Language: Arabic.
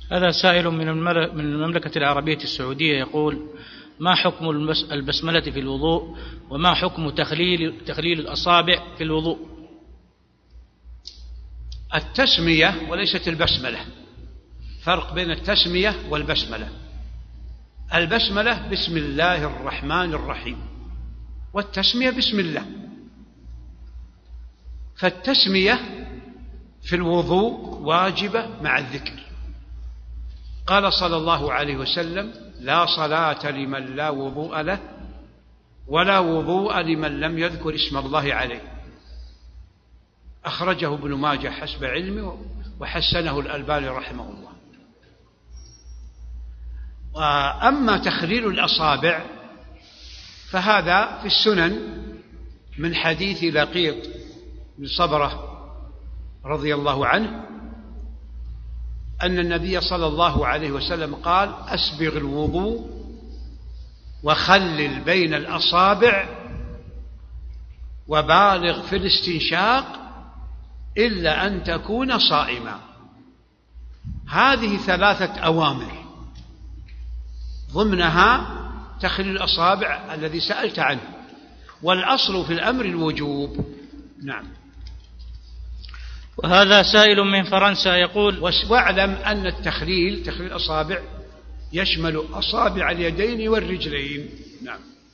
هذا سائل من المملكة العربية السعودية يقول: ما حكم البسملة في الوضوء، وما حكم تخليل الأصابع في الوضوء؟ التسمية وليست البسملة، فرق بين التسمية والبسملة. البسملة بسم الله الرحمن الرحيم، والتسمية بسم الله. فالتسمية في الوضوء واجبة مع الذكر. قال صلى الله عليه وسلم: لا صلاة لمن لا وضوء له، ولا وضوء لمن لم يذكر اسم الله عليه. أخرجه ابن ماجه حسب علمه، وحسنه الألباني رحمه الله. وأما تخليل الأصابع فهذا في السنن من حديث لقيط بن صبرة رضي الله عنه أن النبي صلى الله عليه وسلم قال: أسبغ الوضوء وخلل بين الأصابع وبالغ في الاستنشاق إلا أن تكون صائما. هذه 3 أوامر ضمنها تخليل الأصابع الذي سألت عنه، والأصل في الأمر الوجوب. نعم. وهذا سائل من فرنسا يقول: واعلم أن تخليل الأصابع يشمل أصابع اليدين والرجلين. نعم.